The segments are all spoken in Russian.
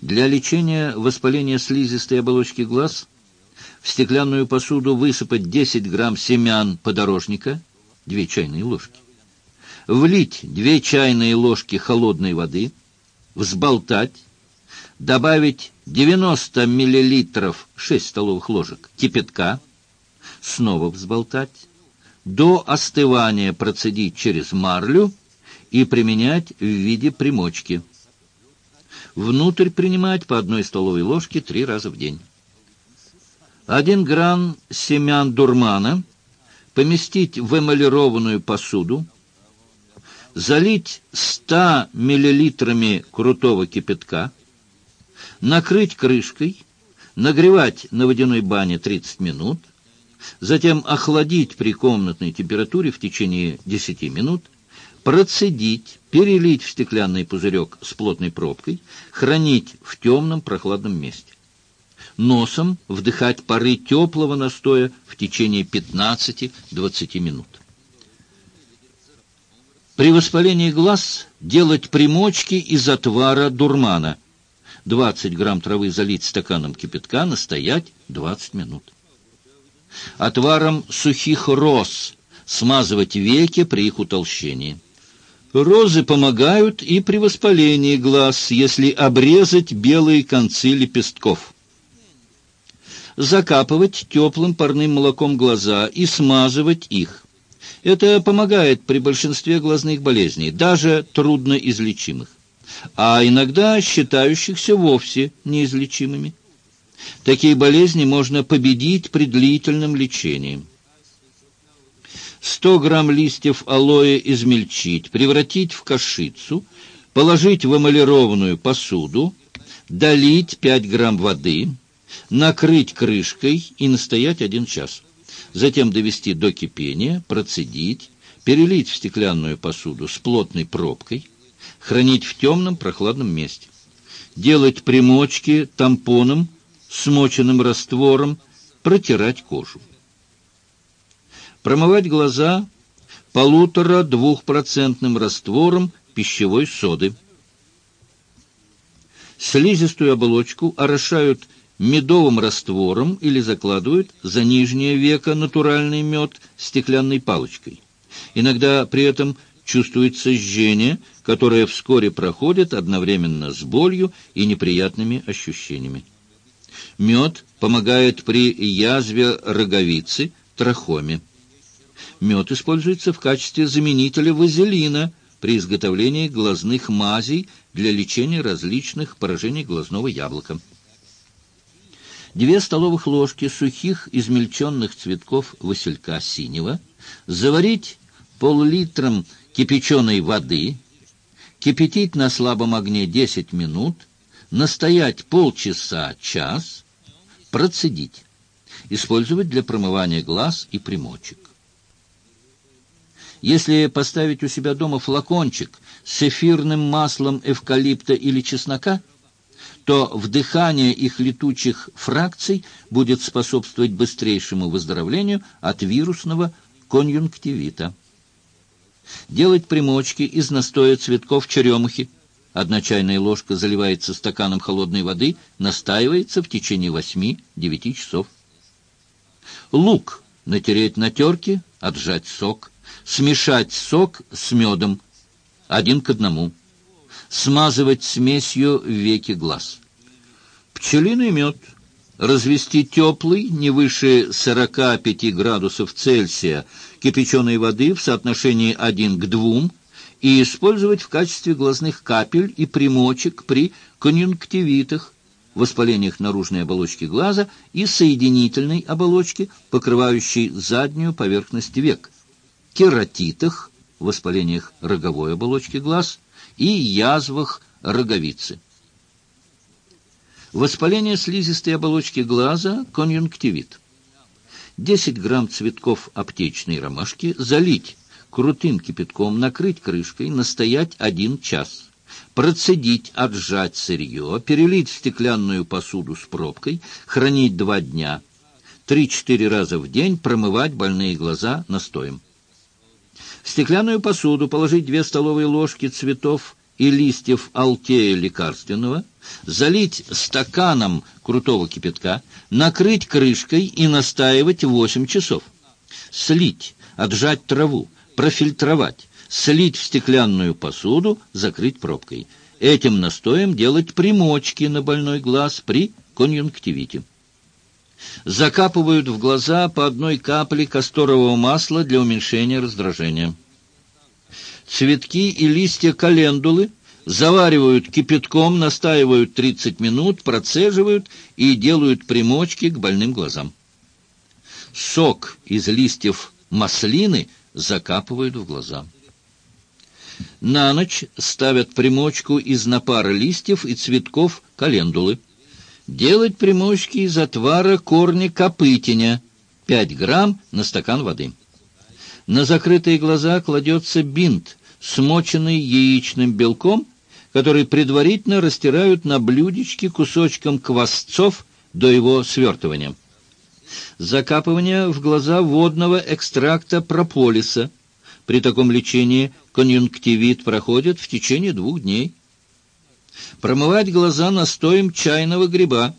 Для лечения воспаления слизистой оболочки глаз в стеклянную посуду высыпать 10 грамм семян подорожника, 2 чайные ложки. Влить 2 чайные ложки холодной воды, взболтать, добавить 90 миллилитров, 6 столовых ложек, кипятка, снова взболтать, до остывания процедить через марлю и применять в виде примочки. Внутрь принимать по 1 столовой ложке 3 раза в день. 1 грамм семян дурмана поместить в эмалированную посуду, залить 100 миллилитрами крутого кипятка, накрыть крышкой, нагревать на водяной бане 30 минут, затем охладить при комнатной температуре в течение 10 минут, процедить, перелить в стеклянный пузырек с плотной пробкой, хранить в темном прохладном месте. Носом вдыхать пары теплого настоя в течение 15-20 минут. При воспалении глаз делать примочки из отвара дурмана. 20 грамм травы залить стаканом кипятка, настоять 20 минут. Отваром сухих роз смазывать веки при их утолщении. Розы помогают и при воспалении глаз, если обрезать белые концы лепестков. Закапывать теплым парным молоком глаза и смазывать их. Это помогает при большинстве глазных болезней, даже трудноизлечимых, а иногда считающихся вовсе неизлечимыми. Такие болезни можно победить при длительном лечении. 100 грамм листьев алоэ измельчить, превратить в кашицу, положить в эмалированную посуду, долить 5 грамм воды, накрыть крышкой и настоять 1 час. Затем довести до кипения, процедить, перелить в стеклянную посуду с плотной пробкой, хранить в темном прохладном месте. Делать примочки тампоном, смоченным раствором, протирать кожу. Промывать глаза 1,5–2% раствором пищевой соды. Слизистую оболочку орошают медовым раствором или закладывают за нижнее веко натуральный мед стеклянной палочкой. Иногда при этом чувствуется жжение, которое вскоре проходит одновременно с болью и неприятными ощущениями. Мед помогает при язве роговицы, трахоме. Мед используется в качестве заменителя вазелина при изготовлении глазных мазей для лечения различных поражений глазного яблока. 2 столовых ложки сухих измельченных цветков василька синего, заварить пол-литром кипяченой воды, кипятить на слабом огне 10 минут, настоять полчаса-час, процедить. Использовать для промывания глаз и примочек. Если поставить у себя дома флакончик с эфирным маслом эвкалипта или чеснока, то вдыхание их летучих фракций будет способствовать быстрейшему выздоровлению от вирусного конъюнктивита. Делать примочки из настоя цветков черемухи. 1 чайная ложка заливается стаканом холодной воды, настаивается в течение 8-9 часов. Лук натереть на терке, отжать сок, смешать сок с медом 1 к 1. Смазывать смесью веки глаз. Пчелиный мед развести теплый, не выше 45 градусов Цельсия, кипяченой воды в соотношении 1 к 2 и использовать в качестве глазных капель и примочек при конъюнктивитах, воспалениях наружной оболочки глаза и соединительной оболочки, покрывающей заднюю поверхность век, кератитах, воспалениях роговой оболочки глаз и язвах роговицы. Воспаление слизистой оболочки глаза, конъюнктивит. 10 грамм цветков аптечной ромашки залить крутым кипятком, накрыть крышкой, настоять 1 час. Процедить, отжать сырье, перелить в стеклянную посуду с пробкой, хранить 2 дня. 3-4 раза в день промывать больные глаза настоем. В стеклянную посуду положить 2 столовые ложки цветов и листьев алтея лекарственного, залить стаканом крутого кипятка, накрыть крышкой и настаивать 8 часов. Слить, отжать траву, профильтровать, слить в стеклянную посуду, закрыть пробкой. Этим настоем делать примочки на больной глаз при конъюнктивите. Закапывают в глаза по 1 капле касторового масла для уменьшения раздражения. Цветки и листья календулы заваривают кипятком, настаивают 30 минут, процеживают и делают примочки к больным глазам. Сок из листьев маслины закапывают в глаза. На ночь ставят примочку из напара листьев и цветков календулы. Делать примочки из отвара корня копытиня, 5 грамм на стакан воды. На закрытые глаза кладется бинт, смоченный яичным белком, который предварительно растирают на блюдечке кусочком квасцов до его свертывания. Закапывание в глаза водного экстракта прополиса. При таком лечении конъюнктивит проходит в течение 2 дней. Промывать глаза настоем чайного гриба.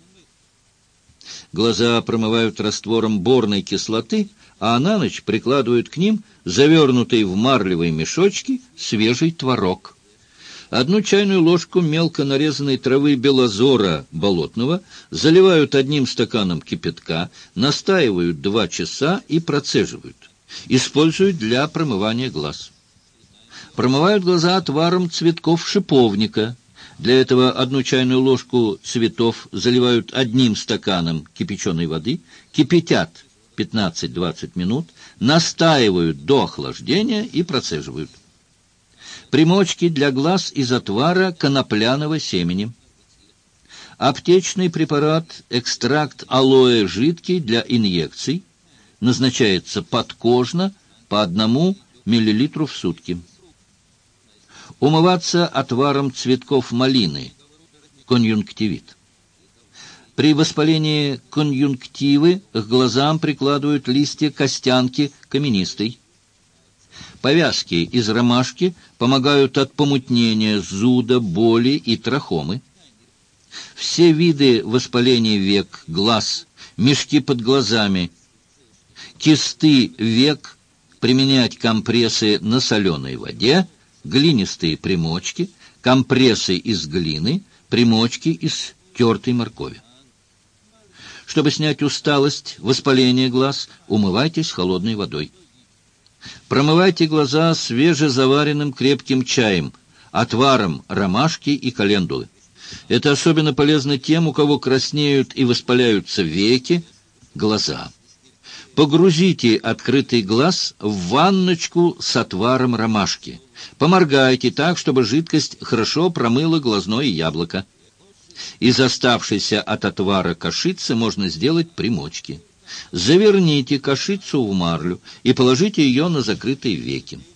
Глаза промывают раствором борной кислоты, а на ночь прикладывают к ним завернутый в марлевые мешочки свежий творог. 1 чайную ложку мелко нарезанной травы белозора болотного заливают 1 стаканом кипятка, настаивают 2 часа и процеживают. Используют для промывания глаз. Промывают глаза отваром цветков шиповника. Для этого 1 чайную ложку цветов заливают 1 стаканом кипяченой воды, кипятят 15-20 минут, настаивают до охлаждения и процеживают. Примочки для глаз из отвара конопляного семени. Аптечный препарат экстракт алоэ жидкий для инъекций назначается подкожно по 1 мл в сутки. Умываться отваром цветков малины. Конъюнктивит. При воспалении конъюнктивы к глазам прикладывают листья костянки каменистой. Повязки из ромашки помогают от помутнения, зуда, боли и трахомы. Все виды воспаления век, глаз, мешки под глазами, кисты век применять компрессы на соленой воде, глинистые примочки, компрессы из глины, примочки из тертой моркови. Чтобы снять усталость, воспаление глаз, умывайтесь холодной водой. Промывайте глаза свежезаваренным крепким чаем, отваром ромашки и календулы. Это особенно полезно тем, у кого краснеют и воспаляются веки, глаза. Погрузите открытый глаз в ванночку с отваром ромашки. Поморгайте так, чтобы жидкость хорошо промыла глазное яблоко. Из оставшейся от отвара кашицы можно сделать примочки. Заверните кашицу в марлю и положите ее на закрытые веки.